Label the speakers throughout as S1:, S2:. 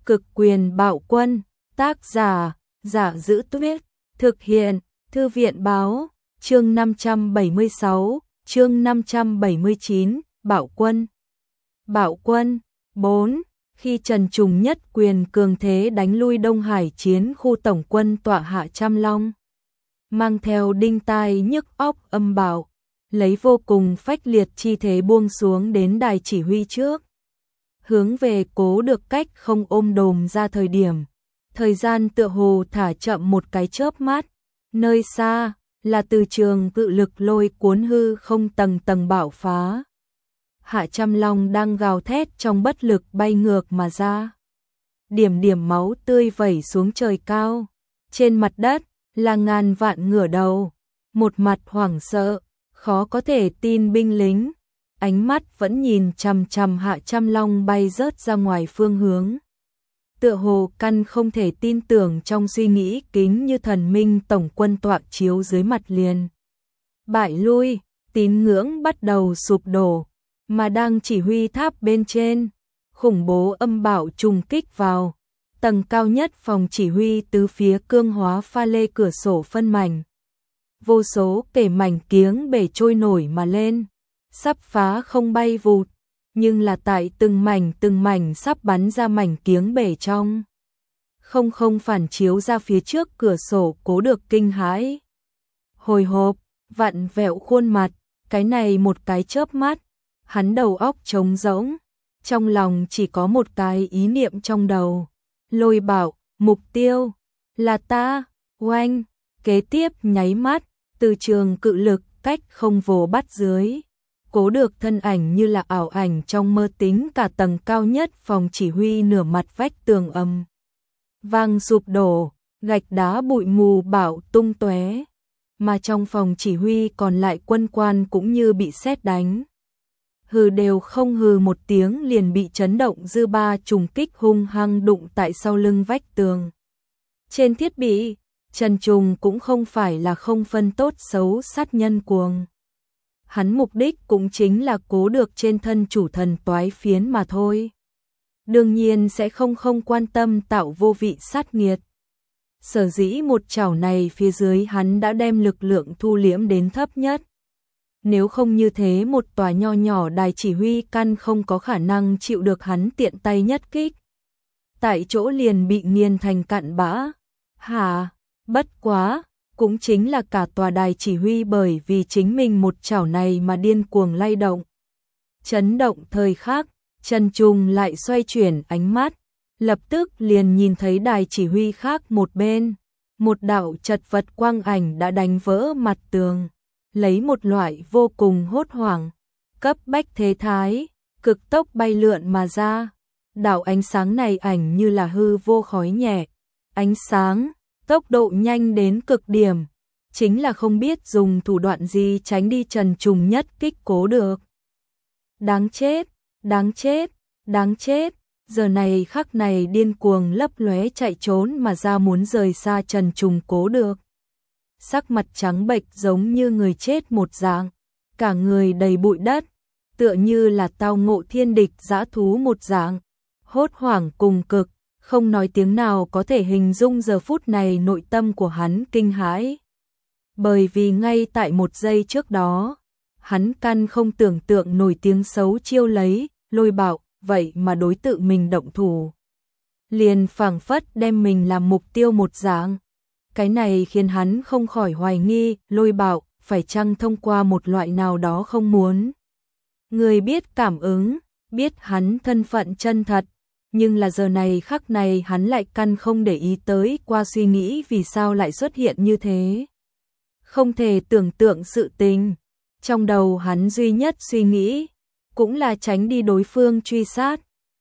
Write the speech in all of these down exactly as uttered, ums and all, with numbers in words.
S1: Cực quyền bạo quân, tác giả, Giả Giữ Tuyết, thực hiện, Thư viện báo, chương năm trăm bảy mươi sáu, chương năm trăm bảy mươi chín, Bạo quân. Bạo quân, bốn. Khi Trần Trùng nhất quyền cường thế đánh lui Đông Hải chiến khu tổng quân tọa hạ Trăm Long, mang theo đinh tai nhức óc âm bạo, lấy vô cùng phách liệt chi thế buông xuống đến đài chỉ huy trước, hướng về Cố Được cách không ôm đồm ra thời điểm, thời gian tựa hồ thả chậm một cái chớp mắt, nơi xa là từ trường cự lực lôi cuốn hư không tầng tầng bạo phá. Hạ Trăm Long đang gào thét trong bất lực bay ngược mà ra. Điểm điểm máu tươi vẩy xuống trời cao, trên mặt đất là ngàn vạn ngửa đầu, một mặt hoảng sợ, khó có thể tin binh lính, ánh mắt vẫn nhìn chằm chằm Hạ Trăm Long bay rớt ra ngoài phương hướng. Tựa hồ căn không thể tin tưởng trong suy nghĩ kính như thần minh tổng quân tọa chiếu dưới mặt liền. Bại lui, tín ngưỡng bắt đầu sụp đổ, mà đang chỉ huy tháp bên trên, khủng bố âm bạo trùng kích vào, tầng cao nhất phòng chỉ huy tứ phía cương hóa pha lê cửa sổ phân mảnh. Vô số kể mảnh kiếng bể trôi nổi mà lên, sắp phá không bay vụt, nhưng là tại từng mảnh từng mảnh sắp bắn ra mảnh kiếng bể trong. Không không phản chiếu ra phía trước cửa sổ Cố Được kinh hãi. Hồi hộp, vặn vẹo khuôn mặt, cái này một cái chớp mắt, hắn đầu óc trống rỗng, trong lòng chỉ có một cái ý niệm trong đầu. Lôi bảo, mục tiêu, là ta, oanh, kế tiếp nháy mắt, từ trường cự lực cách không vồ bắt dưới. Cố Được thân ảnh như là ảo ảnh trong mơ, tính cả tầng cao nhất phòng chỉ huy nửa mặt vách tường ầm vang sụp đổ, gạch đá bụi mù bạo tung tóe, mà trong phòng chỉ huy còn lại quân quan cũng như bị sét đánh. Hừ đều không hừ một tiếng liền bị chấn động dư ba trùng kích hung hăng đụng tại sau lưng vách tường. Trên thiết bị, Trần Trùng cũng không phải là không phân tốt xấu sát nhân cuồng. Hắn mục đích cũng chính là Cố Được trên thân chủ thần toái phiến mà thôi. Đương nhiên sẽ không không quan tâm tạo vô vị sát nghiệt. Sở dĩ một chảo này phía dưới hắn đã đem lực lượng thu liễm đến thấp nhất. Nếu không như thế một tòa nho nhỏ đài chỉ huy căn không có khả năng chịu được hắn tiện tay nhất kích. Tại chỗ liền bị nghiền thành cặn bã. Hả, bất quá, cũng chính là cả tòa đài chỉ huy bởi vì chính mình một chảo này mà điên cuồng lay động. Chấn động thời khắc, Trần Trùng lại xoay chuyển ánh mắt, lập tức liền nhìn thấy đài chỉ huy khác một bên. Một đạo chật vật quang ảnh đã đánh vỡ mặt tường, lấy một loại vô cùng hốt hoảng, cấp bách thế thái, cực tốc bay lượn mà ra. Đạo ánh sáng này ảnh như là hư vô khói nhẹ, ánh sáng, tốc độ nhanh đến cực điểm, chính là không biết dùng thủ đoạn gì tránh đi Trần Trùng nhất kích Cố Được. Đáng chết, đáng chết, đáng chết, giờ này khắc này điên cuồng lấp lóe chạy trốn mà ra muốn rời xa Trần Trùng Cố Được. Sắc mặt trắng bệch giống như người chết một dạng, cả người đầy bụi đất, tựa như là tao ngộ thiên địch dã thú một dạng, hốt hoảng cùng cực, không nói tiếng nào có thể hình dung giờ phút này nội tâm của hắn kinh hãi. Bởi vì ngay tại một giây trước đó, hắn căn không tưởng tượng nổi tiếng xấu chiêu lấy, Lôi Bạo, vậy mà đối tượng mình động thủ. Liền phảng phất đem mình làm mục tiêu một dạng. Cái này khiến hắn không khỏi hoài nghi, Lôi Bạo, phải chăng thông qua một loại nào đó không muốn. Người biết cảm ứng, biết hắn thân phận chân thật, nhưng là giờ này khắc này hắn lại căn không để ý tới qua suy nghĩ vì sao lại xuất hiện như thế. Không thể tưởng tượng sự tình, trong đầu hắn duy nhất suy nghĩ, cũng là tránh đi đối phương truy sát.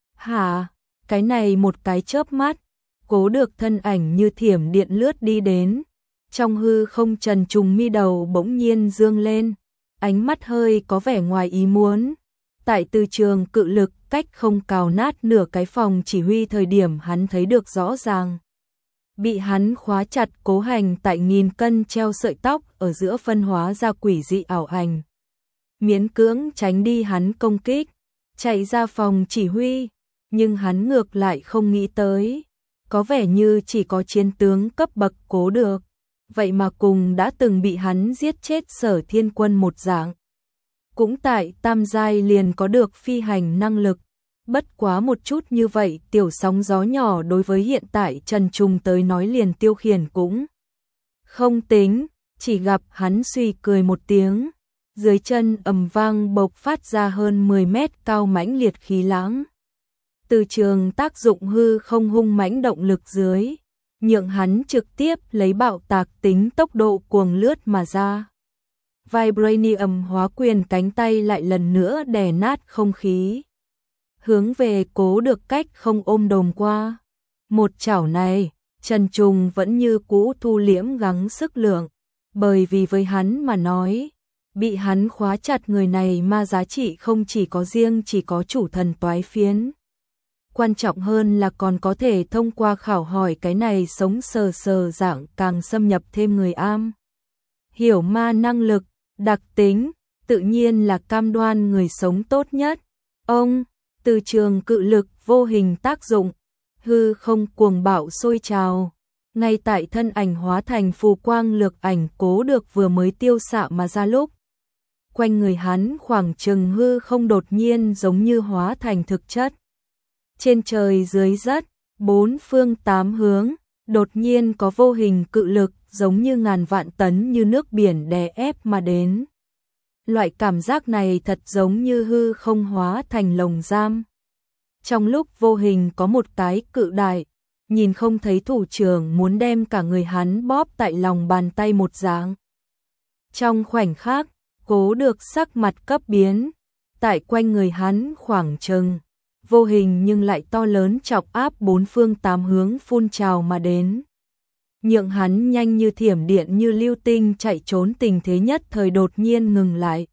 S1: Hả, cái này một cái chớp mắt, Cố Được thân ảnh như thiểm điện lướt đi đến, trong hư không Trần Trùng mi đầu bỗng nhiên dương lên, ánh mắt hơi có vẻ ngoài ý muốn. Tại từ trường cự lực cách không cào nát nửa cái phòng chỉ huy thời điểm hắn thấy được rõ ràng. Bị hắn khóa chặt Cố Hành tại nghìn cân treo sợi tóc ở giữa phân hóa ra quỷ dị ảo ảnh. Miễn cưỡng tránh đi hắn công kích, chạy ra phòng chỉ huy, nhưng hắn ngược lại không nghĩ tới, có vẻ như chỉ có chiến tướng cấp bậc Cố Được, vậy mà cùng đã từng bị hắn giết chết Sở Thiên Quân một dạng. Cũng tại tam giai liền có được phi hành năng lực, bất quá một chút như vậy tiểu sóng gió nhỏ đối với hiện tại Trần Trùng tới nói liền tiêu khiển cũng không tính, chỉ gặp hắn suy cười một tiếng, dưới chân ầm vang bộc phát ra hơn mười mét cao mãnh liệt khí lãng. Từ trường tác dụng hư không hung mãnh động lực dưới, nhượng hắn trực tiếp lấy bạo tạc tính tốc độ cuồng lướt mà ra. Vibranium hóa quyền cánh tay lại lần nữa đè nát không khí, hướng về Cố Được cách không ôm đồm qua. Một chảo này, Trần Trùng vẫn như cũ thu liễm gắng sức lượng, bởi vì với hắn mà nói, bị hắn khóa chặt người này mà giá trị không chỉ có riêng chỉ có chủ thần toái phiến. Quan trọng hơn là còn có thể thông qua khảo hỏi cái này sống sờ sờ dạng càng xâm nhập thêm người am. Hiểu ma năng lực, đặc tính, tự nhiên là cam đoan người sống tốt nhất. Ông, từ trường cự lực vô hình tác dụng, hư không cuồng bạo sôi trào. Ngay tại thân ảnh hóa thành phù quang lược ảnh Cố Được vừa mới tiêu xạ mà ra lúc, quanh người hắn khoảng chừng hư không đột nhiên giống như hóa thành thực chất. Trên trời dưới đất, bốn phương tám hướng, đột nhiên có vô hình cự lực giống như ngàn vạn tấn như nước biển đè ép mà đến. Loại cảm giác này thật giống như hư không hóa thành lồng giam. Trong lúc vô hình có một cái cự đại, nhìn không thấy thủ trưởng muốn đem cả người hắn bóp tại lòng bàn tay một dạng. Trong khoảnh khắc, Cố Được sắc mặt cấp biến, tại quanh người hắn khoảng chừng vô hình nhưng lại to lớn chọc áp bốn phương tám hướng phun trào mà đến. Nhượng hắn nhanh như thiểm điện như lưu tinh chạy trốn tình thế nhất thời đột nhiên ngừng lại.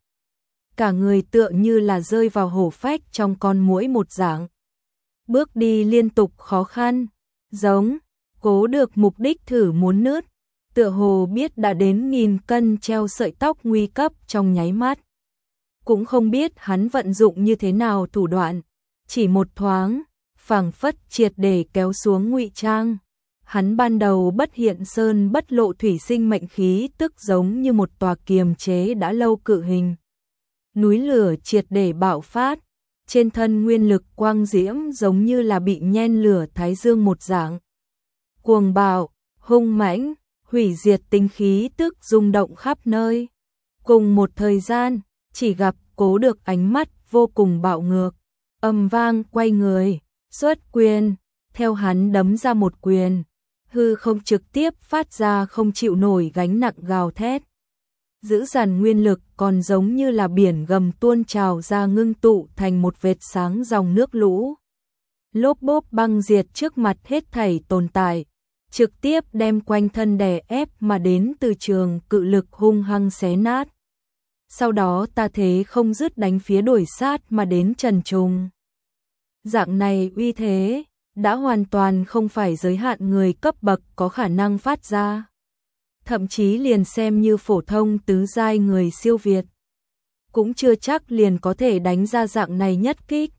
S1: Cả người tựa như là rơi vào hổ phách trong con muỗi một dạng. Bước đi liên tục khó khăn, giống, Cố Được mục đích thử muốn nứt, tựa hồ biết đã đến nghìn cân treo sợi tóc nguy cấp trong nháy mắt. Cũng không biết hắn vận dụng như thế nào thủ đoạn, chỉ một thoáng, phảng phất triệt để kéo xuống ngụy trang. Hắn ban đầu bất hiện sơn bất lộ thủy sinh mệnh khí tức giống như một tòa kiềm chế đã lâu cự hình. Núi lửa triệt để bạo phát, trên thân nguyên lực quang diễm giống như là bị nhen lửa thái dương một dạng. Cuồng bạo, hung mãnh, hủy diệt tinh khí tức rung động khắp nơi. Cùng một thời gian, chỉ gặp Cố Được ánh mắt vô cùng bạo ngược, ầm vang quay người, xuất quyền, theo hắn đấm ra một quyền, hư không trực tiếp phát ra không chịu nổi gánh nặng gào thét. Dữ dằn nguyên lực còn giống như là biển gầm tuôn trào ra ngưng tụ thành một vệt sáng dòng nước lũ. Lốp bốp băng diệt trước mặt hết thảy tồn tại, trực tiếp đem quanh thân đè ép mà đến từ trường cự lực hung hăng xé nát. Sau đó ta thế không dứt đánh phía đuổi sát mà đến Trần Trùng. Dạng này uy thế, đã hoàn toàn không phải giới hạn người cấp bậc có khả năng phát ra. Thậm chí liền xem như phổ thông tứ giai người siêu việt, cũng chưa chắc liền có thể đánh ra dạng này nhất kích.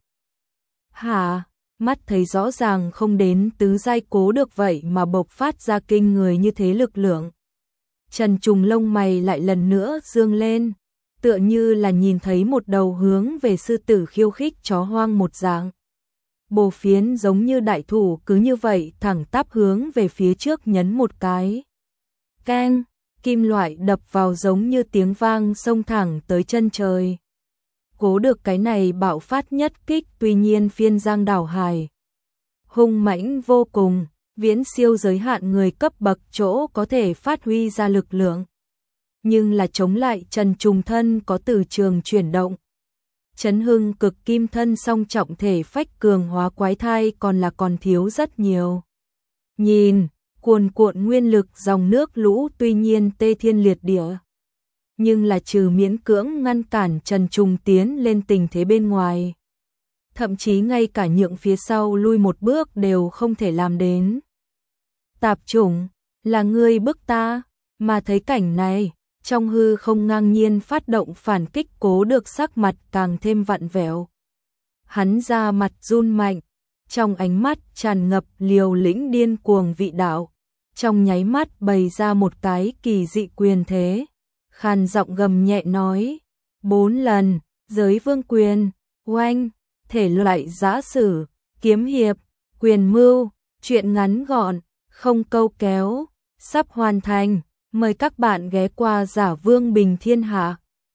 S1: Hả, mắt thấy rõ ràng không đến tứ giai Cố Được vậy mà bộc phát ra kinh người như thế lực lượng. Trần Trùng lông mày lại lần nữa dương lên, tựa như là nhìn thấy một đầu hướng về sư tử khiêu khích chó hoang một dạng. Bồ phiến giống như đại thủ cứ như vậy thẳng tắp hướng về phía trước nhấn một cái. Keng, kim loại đập vào giống như tiếng vang xông thẳng tới chân trời. Cố Được cái này bạo phát nhất kích tuy nhiên phiên giang đảo hải. Hung mãnh vô cùng, viễn siêu giới hạn người cấp bậc chỗ có thể phát huy ra lực lượng. Nhưng là chống lại Trần Trùng thân có từ trường chuyển động. Chấn hưng cực kim thân song trọng thể phách cường hóa quái thai còn là còn thiếu rất nhiều. Nhìn, cuồn cuộn nguyên lực dòng nước lũ tuy nhiên tê thiên liệt địa. Nhưng là trừ miễn cưỡng ngăn cản Trần Trùng tiến lên tình thế bên ngoài. Thậm chí ngay cả nhượng phía sau lui một bước đều không thể làm đến. Tạp chủng, là ngươi bức ta, mà thấy cảnh này, trong hư không ngang nhiên phát động phản kích Cố Được sắc mặt càng thêm vặn vẹo. Hắn ra mặt run mạnh, trong ánh mắt tràn ngập liều lĩnh điên cuồng vị đạo, trong nháy mắt bày ra một cái kỳ dị quyền thế, khàn giọng gầm nhẹ nói, bốn lần, giới vương quyền, oanh, thể loại giã sử, kiếm hiệp, quyền mưu, truyện ngắn gọn, không câu kéo, sắp hoàn thành, mời các bạn ghé qua Giả Vương Bình Thiên Hạ.